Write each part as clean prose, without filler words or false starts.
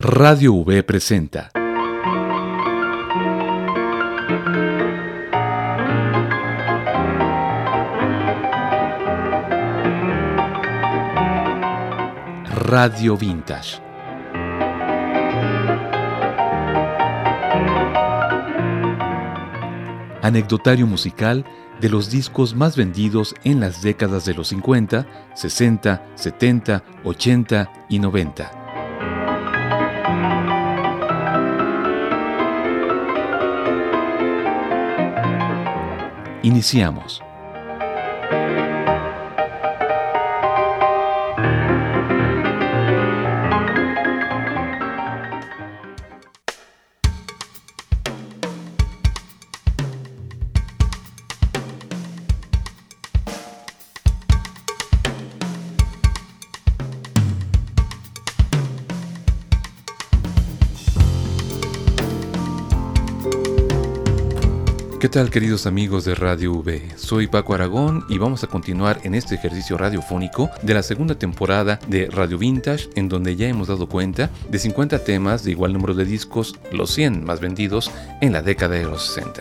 Radio V presenta Radio Vintage. Anecdotario musical de los discos más vendidos en las décadas de los 50, 60, 70, 80 y 90. Iniciamos. ¿Qué tal, queridos amigos de Radio V? Soy Paco Aragón y vamos a continuar en este ejercicio radiofónico de la segunda temporada de Radio Vintage, en donde ya hemos dado cuenta de 50 temas de igual número de discos, los 100 más vendidos en la década de los 60.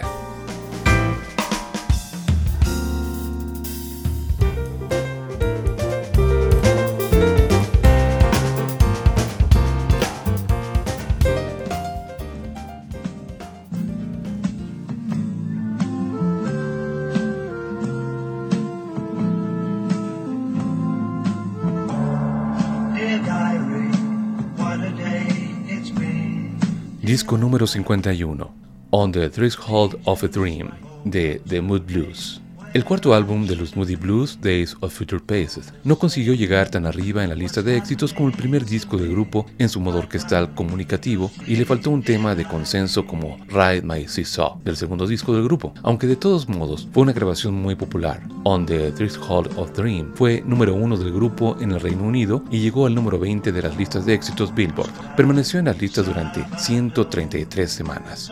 Disco número 51, On the Threshold of a Dream, de The Moody Blues. El cuarto álbum de los Moody Blues, Days of Future Past, no consiguió llegar tan arriba en la lista de éxitos como el primer disco del grupo en su modo orquestal comunicativo, y le faltó un tema de consenso como Ride My Seesaw del segundo disco del grupo, aunque de todos modos fue una grabación muy popular. On the Threshold of a Dream fue número 1 del grupo en el Reino Unido y llegó al número 20 de las listas de éxitos Billboard. Permaneció en las listas durante 133 semanas.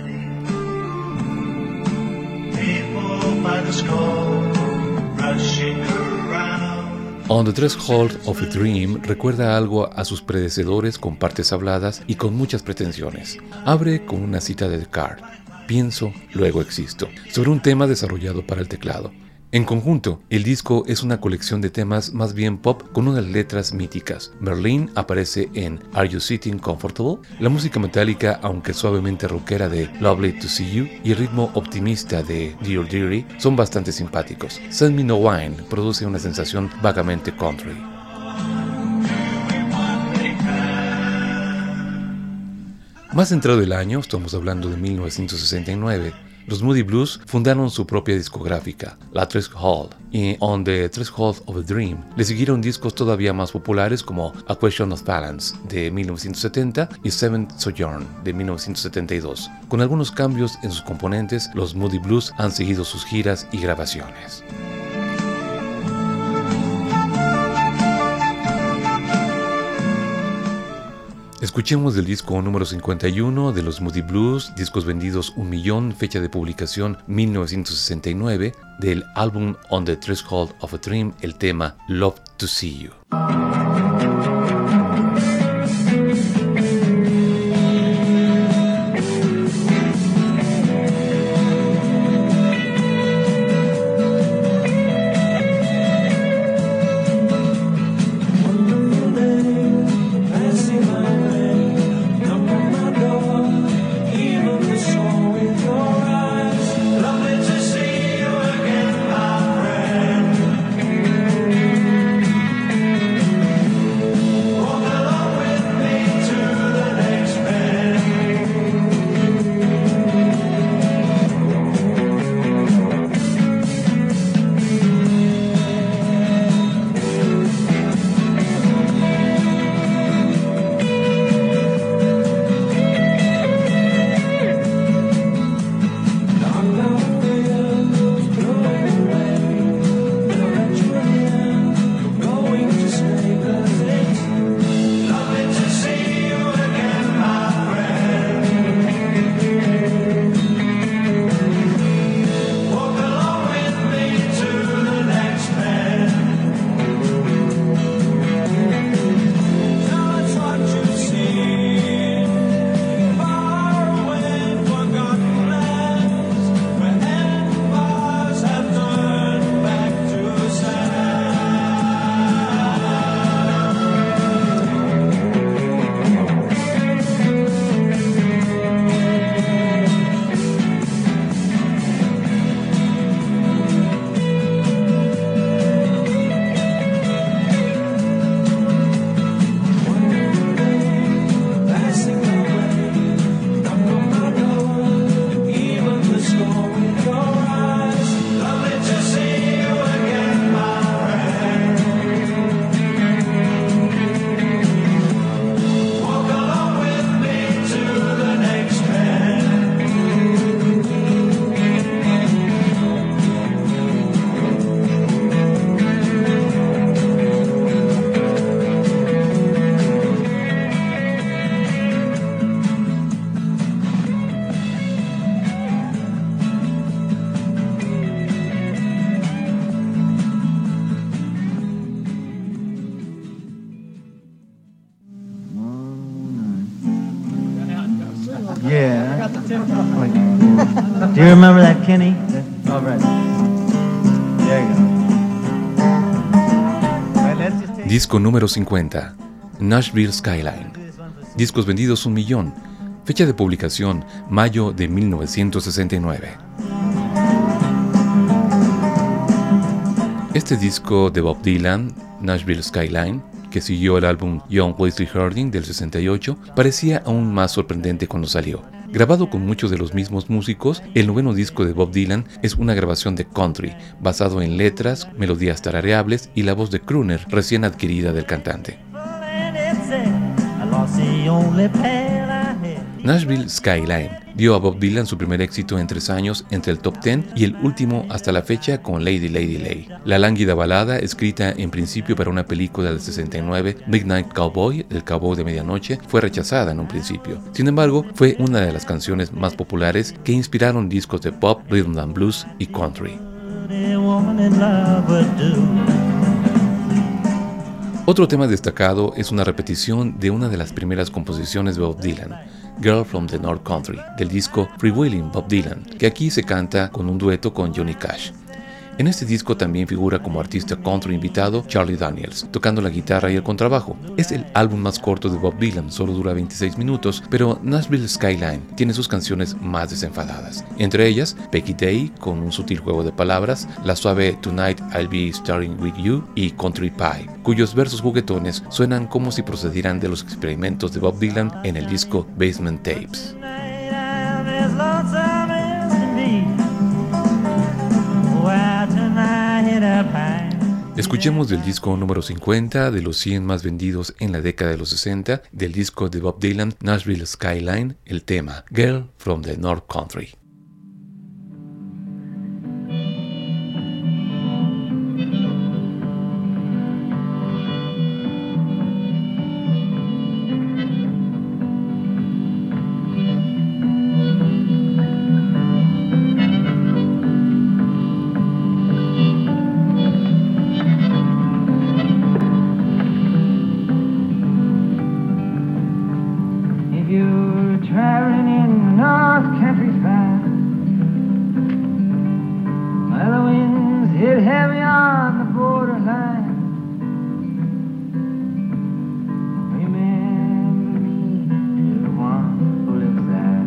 On the Threshold of a Dream recuerda algo a sus predecesores con partes habladas y con muchas pretensiones. Abre con una cita de Descartes: pienso, luego existo, sobre un tema desarrollado para el teclado. En conjunto, el disco es una colección de temas más bien pop con unas letras míticas. Berlin aparece en Are You Sitting Comfortable? La música metálica, aunque suavemente rockera, de Lovely to See You y el ritmo optimista de Dear Dearie son bastante simpáticos. Send Me No Wine produce una sensación vagamente country. Más entrado el año, estamos hablando de 1969, los Moody Blues fundaron su propia discográfica, la Threshold, y On the Threshold of a Dream le siguieron discos todavía más populares como A Question of Balance de 1970 y Seventh Sojourn de 1972. Con algunos cambios en sus componentes, los Moody Blues han seguido sus giras y grabaciones. Escuchemos del disco número 51 de los Moody Blues, discos vendidos 1 millón, fecha de publicación 1969, del álbum On the Threshold of a Dream, el tema Love to See You. Yeah. Wait. Do you remember that, Kenny? All right. There you go. Right, let's just take... Disco número 50, Nashville Skyline. Discos vendidos 1 millón. Fecha de publicación, mayo de 1969. Este disco de Bob Dylan, Nashville Skyline, que siguió el álbum Young Wesley Harding del 68, parecía aún más sorprendente cuando salió. Grabado con muchos de los mismos músicos, el noveno disco de Bob Dylan es una grabación de country, basado en letras, melodías tarareables y la voz de crooner recién adquirida del cantante. Nashville Skyline dio a Bob Dylan su primer éxito en 3 años entre el top 10 y el último hasta la fecha con Lady Lady Lay. La lánguida balada, escrita en principio para una película del 69, Midnight Cowboy, el cowboy de medianoche, fue rechazada en un principio. Sin embargo, fue una de las canciones más populares que inspiraron discos de pop, rhythm and blues y country. Otro tema destacado es una repetición de una de las primeras composiciones de Bob Dylan, Girl from the North Country, del disco Freewheeling Bob Dylan, que aquí se canta con un dueto con Johnny Cash. En este disco también figura como artista country invitado Charlie Daniels, tocando la guitarra y el contrabajo. Es el álbum más corto de Bob Dylan, solo dura 26 minutos, pero Nashville Skyline tiene sus canciones más desenfadadas. Entre ellas, Peggy Day, con un sutil juego de palabras, la suave Tonight I'll Be Starting With You y Country Pie, cuyos versos juguetones suenan como si procedieran de los experimentos de Bob Dylan en el disco Basement Tapes. Escuchemos del disco número 50 de los 100 más vendidos en la década de los 60 del disco de Bob Dylan, Nashville Skyline, el tema Girl from the North Country. Traveling in North Country Fine, well, the winds hit heavy on the borderline. Remember me to the one who lives there,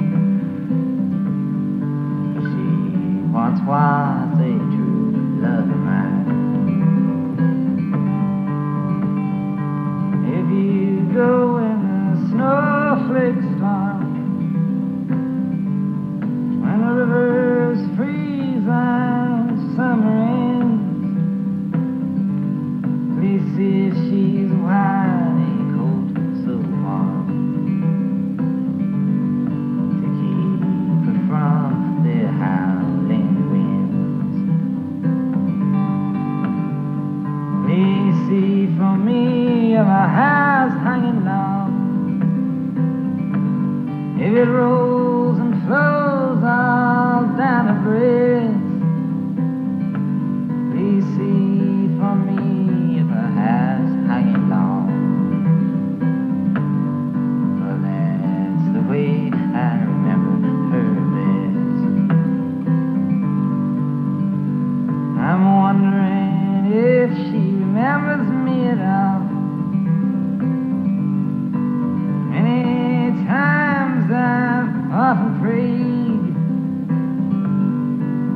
'cause she once was a true love of mine. If you go in the snowflakes when the rivers freeze and summer ends, please see if she's wearing a coat so warm to keep her from the howling winds. Please see for me if my hair's hanging low, if it rolls and flows all down her breast. Please see for me if her hair's hanging long. Well, that's the way I remember her best. I'm wondering if she remembers me at all. Many times I've often prayed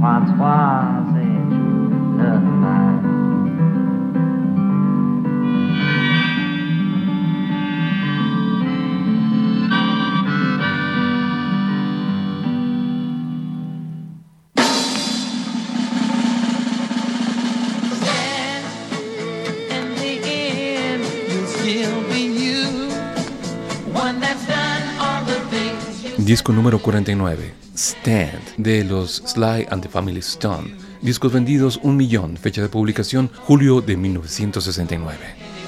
once was a true love of mine. Disco número 49, Stand, de los Sly and the Family Stone. Discos vendidos 1 millón, fecha de publicación julio de 1969.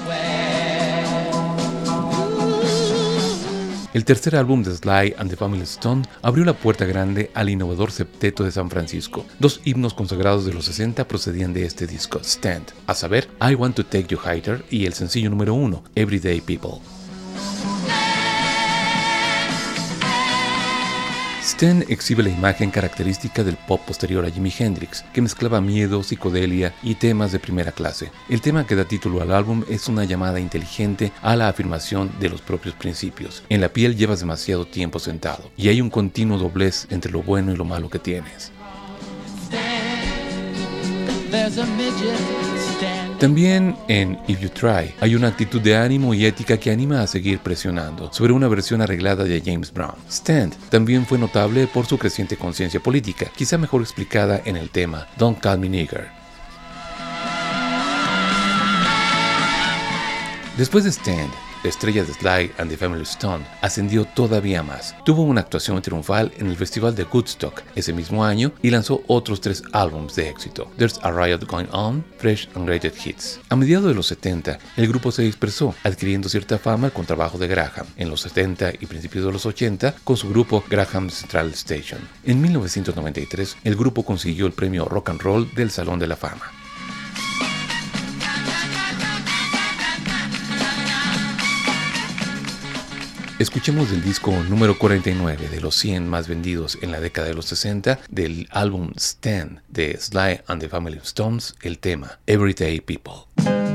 El tercer álbum de Sly and the Family Stone abrió la puerta grande al innovador septeto de San Francisco. 2 himnos consagrados de los 60 procedían de este disco, Stand, a saber, I Want to Take You Higher y el sencillo número 1, Everyday People. Stand exhibe la imagen característica del pop posterior a Jimi Hendrix, que mezclaba miedo, psicodelia y temas de primera clase. El tema que da título al álbum es una llamada inteligente a la afirmación de los propios principios. En la piel llevas demasiado tiempo sentado, y hay un continuo doblez entre lo bueno y lo malo que tienes. También en If You Try hay una actitud de ánimo y ética que anima a seguir presionando sobre una versión arreglada de James Brown. Stand también fue notable por su creciente conciencia política, quizá mejor explicada en el tema Don't Call Me Nigger. Después de Stand, la estrella de Sly and the Family Stone ascendió todavía más. Tuvo una actuación triunfal en el Festival de Woodstock ese mismo año y lanzó otros 3 álbumes de éxito: There's a Riot Going On, Fresh and Greatest Hits. A mediados de los 70, el grupo se dispersó, adquiriendo cierta fama con trabajo de Graham. En los 70 y principios de los 80, con su grupo Graham Central Station. En 1993, el grupo consiguió el premio Rock and Roll del Salón de la Fama. Escuchemos el disco número 49 de los 100 más vendidos en la década de los 60 del álbum Stand de Sly and the Family Stones, el tema Everyday People.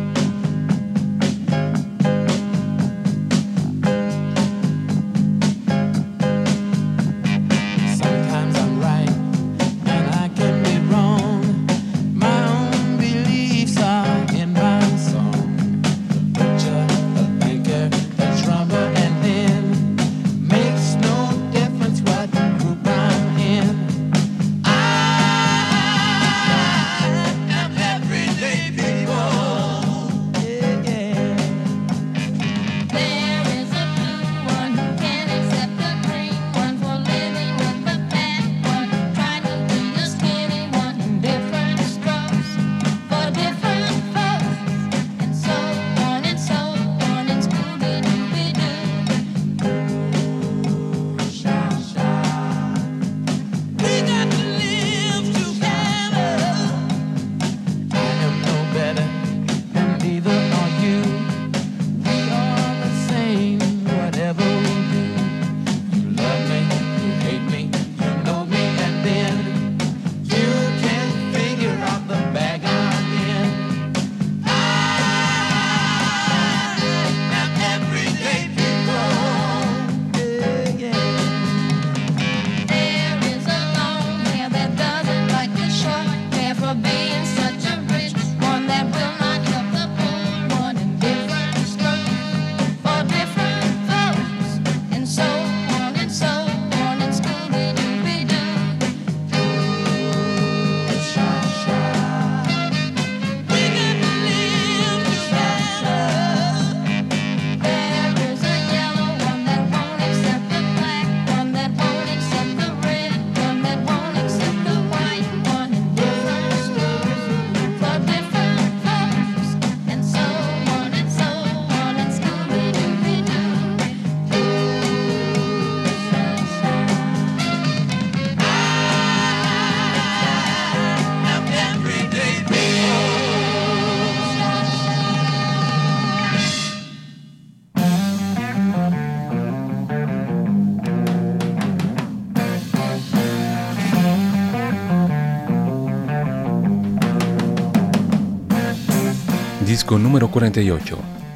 Disco número 48,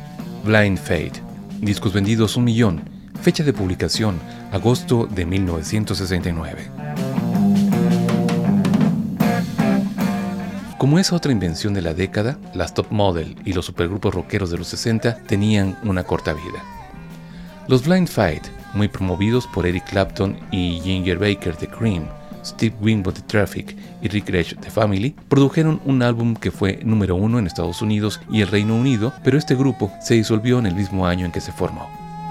Blind Fate. Discos vendidos 1 millón. Fecha de publicación, agosto de 1969. Como esa otra invención de la década, las top model y los supergrupos rockeros de los 60 tenían una corta vida. Los Blind Faith, muy promovidos por Eric Clapton y Ginger Baker de Cream, Steve Winwood de Traffic y Rick Gretsch de Family, produjeron un álbum que fue número 1 en Estados Unidos y el Reino Unido, pero este grupo se disolvió en el mismo año en que se formó.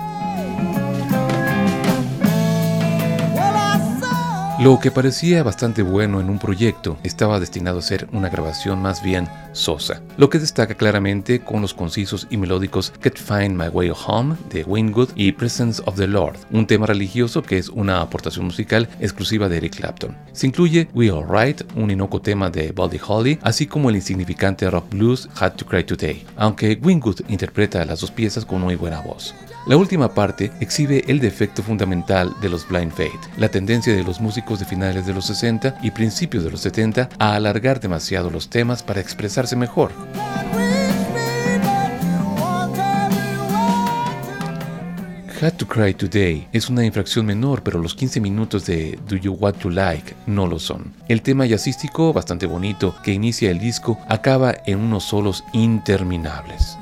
Lo que parecía bastante bueno en un proyecto estaba destinado a ser una grabación más bien sosa, lo que destaca claramente con los concisos y melódicos Can't Find My Way Home de Winwood y Presence of the Lord, un tema religioso que es una aportación musical exclusiva de Eric Clapton. Se incluye We All Right, un inocuo tema de Buddy Holly, así como el insignificante rock blues Had to Cry Today, aunque Winwood interpreta las dos piezas con muy buena voz. La última parte exhibe el defecto fundamental de los Blind Faith, la tendencia de los músicos de finales de los 60 y principios de los 70 a alargar demasiado los temas para expresarse mejor. Had to Cry Today es una infracción menor, pero los 15 minutos de Do You Want to Like no lo son. El tema jazzístico, bastante bonito, que inicia el disco, acaba en unos solos interminables.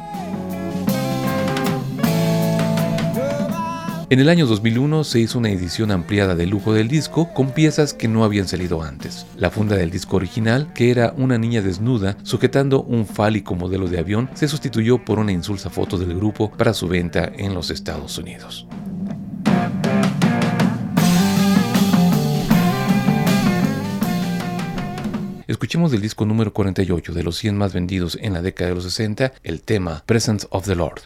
En el año 2001 se hizo una edición ampliada de lujo del disco con piezas que no habían salido antes. La funda del disco original, que era una niña desnuda sujetando un fálico modelo de avión, se sustituyó por una insulsa foto del grupo para su venta en los Estados Unidos. Escuchemos del disco número 48 de los 100 más vendidos en la década de los 60, el tema Presence of the Lord.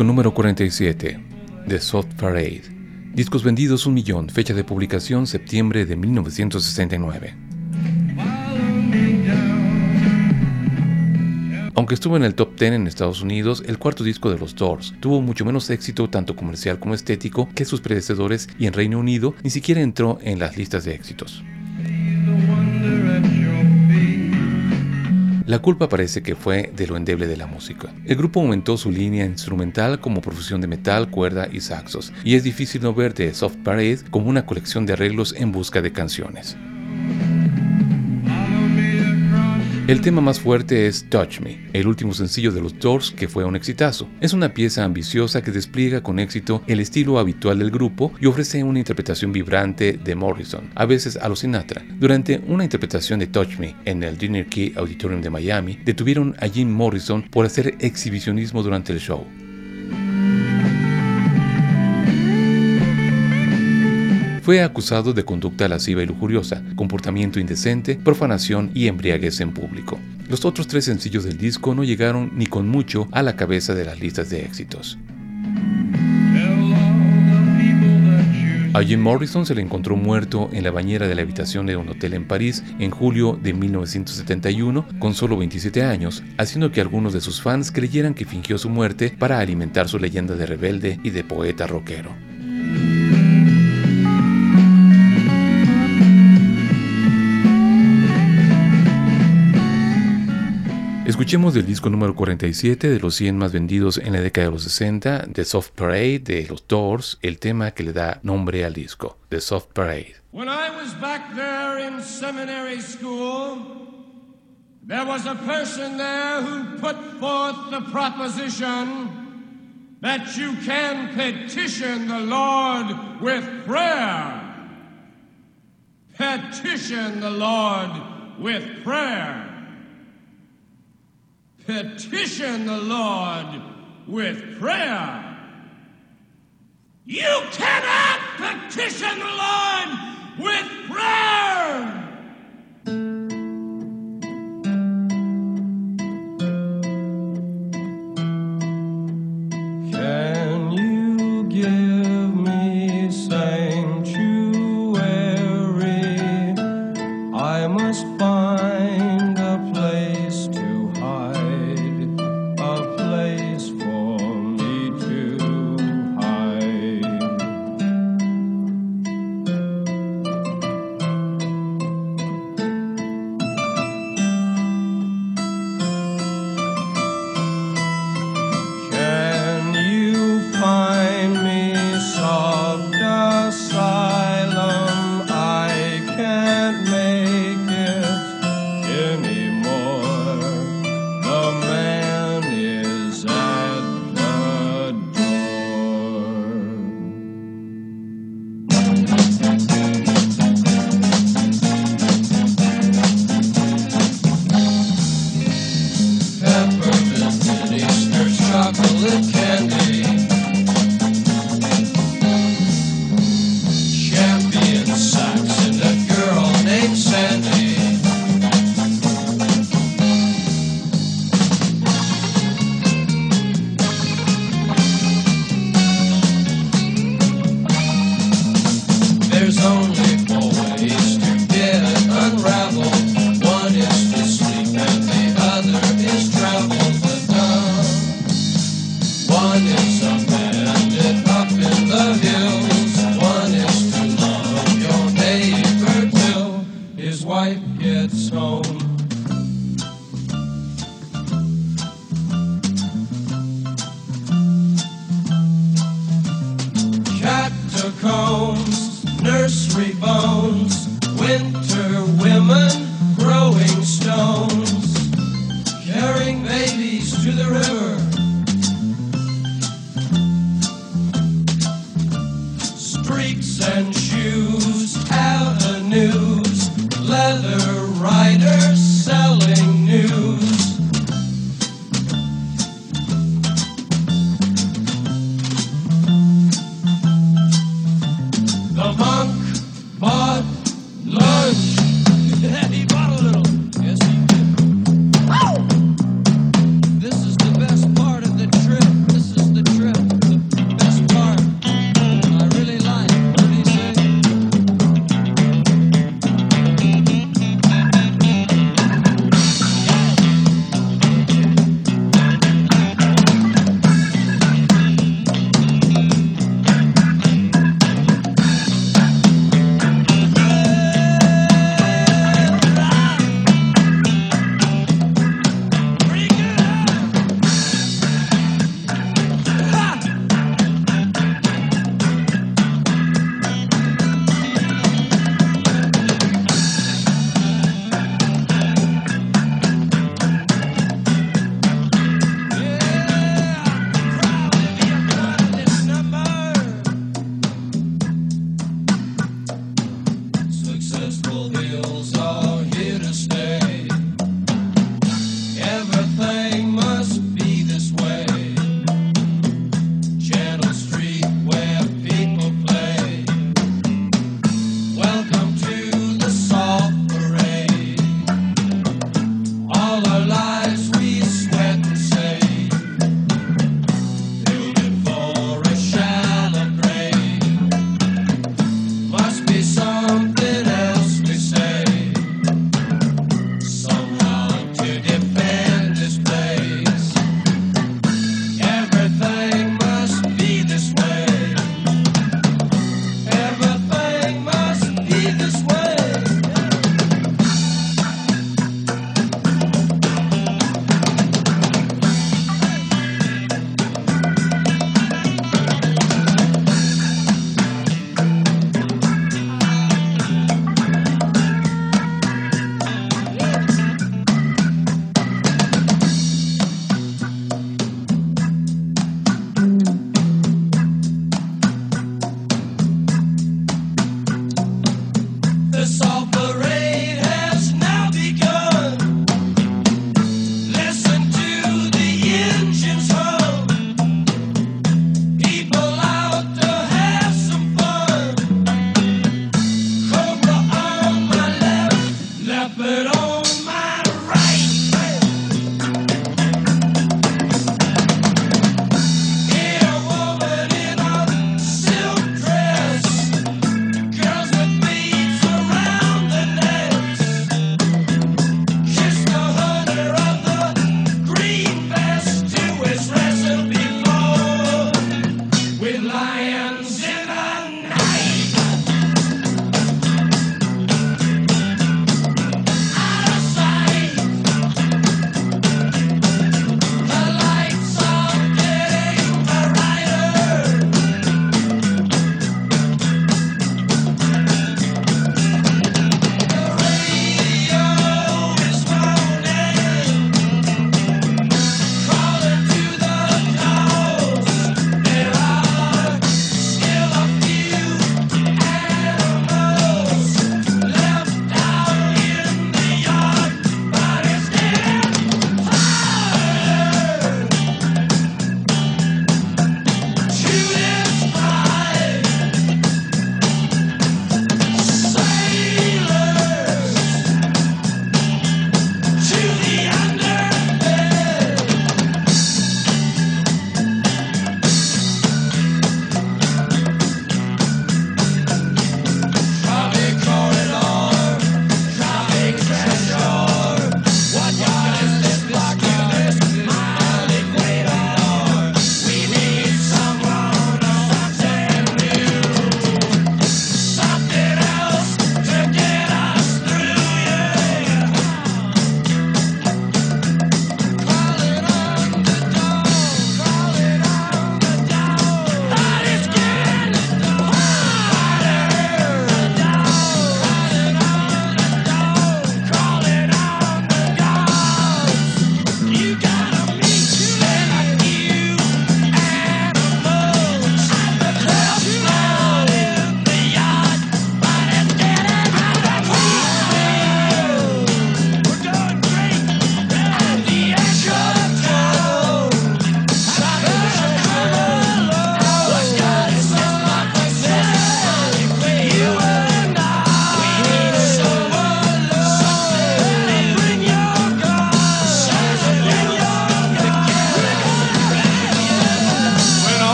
Disco número 47, The Soft Parade. Discos vendidos 1 millón, fecha de publicación septiembre de 1969. Aunque estuvo en el top 10 en Estados Unidos, el cuarto disco de los Doors tuvo mucho menos éxito tanto comercial como estético que sus predecesores y en Reino Unido ni siquiera entró en las listas de éxitos. La culpa parece que fue de lo endeble de la música. El grupo aumentó su línea instrumental como profusión de metal, cuerda y saxos, y es difícil no ver The Soft Parade como una colección de arreglos en busca de canciones. El tema más fuerte es Touch Me, el último sencillo de los Doors que fue un exitazo. Es una pieza ambiciosa que despliega con éxito el estilo habitual del grupo y ofrece una interpretación vibrante de Morrison, a veces a lo Sinatra. Durante una interpretación de Touch Me en el Dinner Key Auditorium de Miami, detuvieron a Jim Morrison por hacer exhibicionismo durante el show. Fue acusado de conducta lasciva y lujuriosa, comportamiento indecente, profanación y embriaguez en público. Los otros 3 sencillos del disco no llegaron ni con mucho a la cabeza de las listas de éxitos. A Jim Morrison se le encontró muerto en la bañera de la habitación de un hotel en París en julio de 1971 con solo 27 años, haciendo que algunos de sus fans creyeran que fingió su muerte para alimentar su leyenda de rebelde y de poeta rockero. Escuchemos del disco número 47 de los 100 más vendidos en la década de los 60, The Soft Parade de los Doors, el tema que le da nombre al disco, The Soft Parade. When I was back there in seminary school, there was a person there who put forth the proposition that you can petition the Lord with prayer. Petition the Lord with prayer. Petition the Lord with prayer. You cannot petition the Lord with prayer. Can you give me sanctuary? I must find a place to hide, a place for me to hide. Can you find me soft asylum? I can't make it anymore. The man is at the door. Peppermint Easter's chocolate candy, champion socks and a girl named Sandy. There's only 4 ways to get unraveled. One is to sleep and the other is travel. One is a bandit up in the hills. One is to love your neighbor till his wife gets home. Catacombs, nursery bones, winter women, growing stones, carrying babies to the river. Streaks and shoes, avenues, leather riders selling news. The monk bought lunch. He bought a little. Yes, he did. This is the best part of the trip. This is the trip.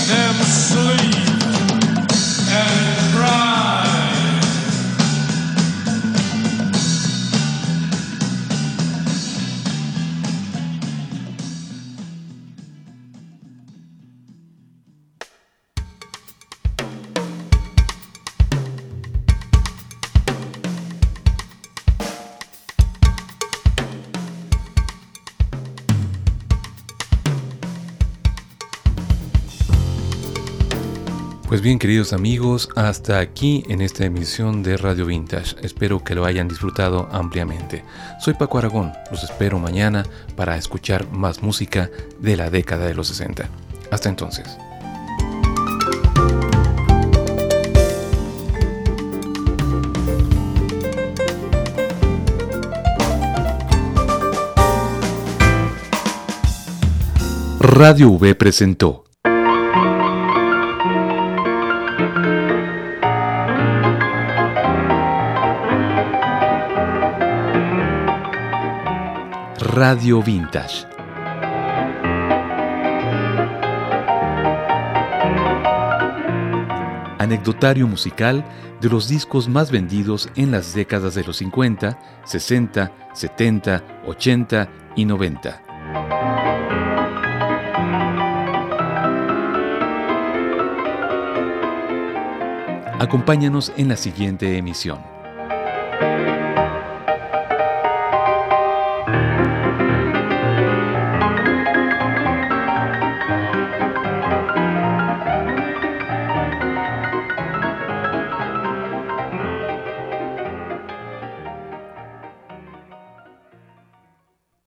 them sleep and cry. Pues bien, queridos amigos, hasta aquí en esta emisión de Radio Vintage. Espero que lo hayan disfrutado ampliamente. Soy Paco Aragón, los espero mañana para escuchar más música de la década de los 60. Hasta entonces. Radio V presentó Radio Vintage. Anecdotario musical de los discos más vendidos en las décadas de los 50, 60, 70, 80 y 90. Acompáñanos en la siguiente emisión.